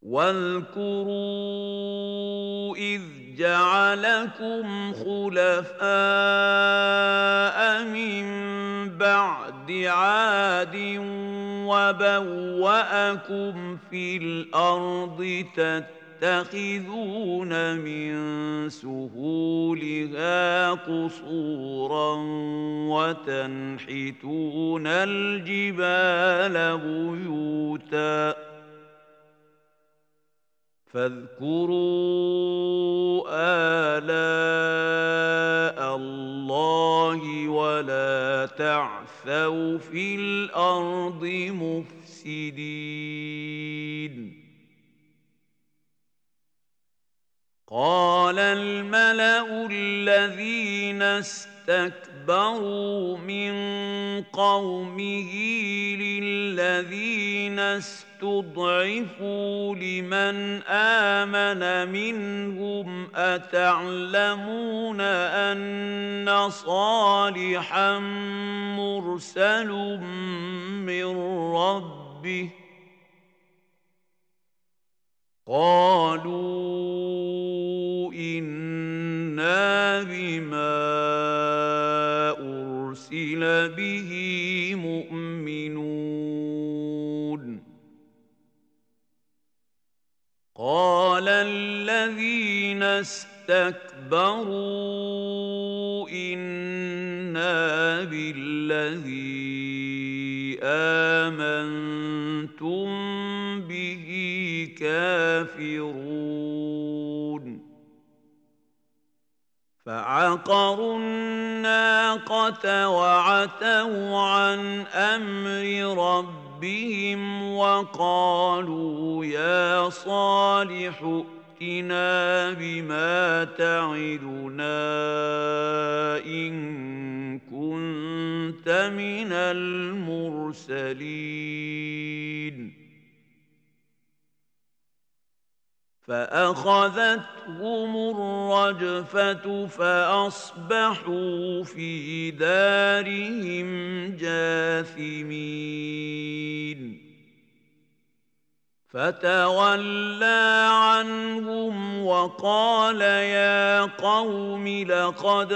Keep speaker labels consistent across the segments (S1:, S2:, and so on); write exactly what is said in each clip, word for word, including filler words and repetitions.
S1: واذكروا إذ جعلكم خلفاء من بعد عاد وبوأكم في الأرض تتخذون من سهولها قصورا وتنحتون الجبال بيوتا فاذكروا آلاء الله ولا تعثوا في الأرض مفسدين. قال الملأ الذين استكبروا من قومه للذين استضعفوا لمن آمن منهم أتعلمون أن صالحا مرسل من ربه قالوا إنا بما أرسل به مؤمنون. قال الذين استكبروا إنا بالذي آمنتم به كافرون. فعقروا الناقة وعتوا عن أمر ربهم وقالوا يا صالح ائتنا بما تعدنا إن كنت من المرسلين. فأخذتهم الرجفة فأصبحوا في دارهم جاثمين. فتولى عنهم وقال يا قوم لقد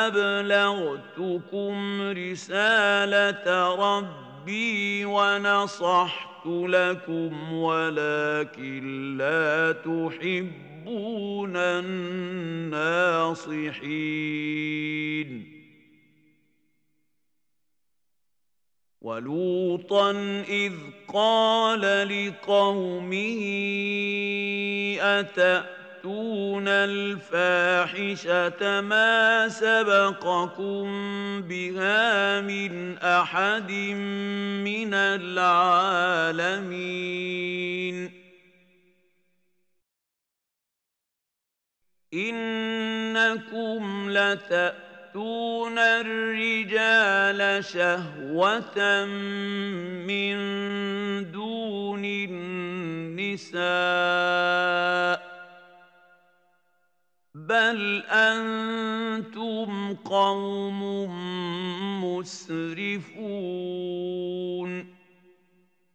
S1: أبلغتكم رسالة ربي ونصحت لكم ولكن لا تحبون الناصحين. ولوطا إذ قال لقومه أتأتون الفاحشة ما سبقكم بها من أحد من العالمين إنكم لتأتون تأتون الرجال شهوة من دون النساء بل أنتم قوم مسرفون.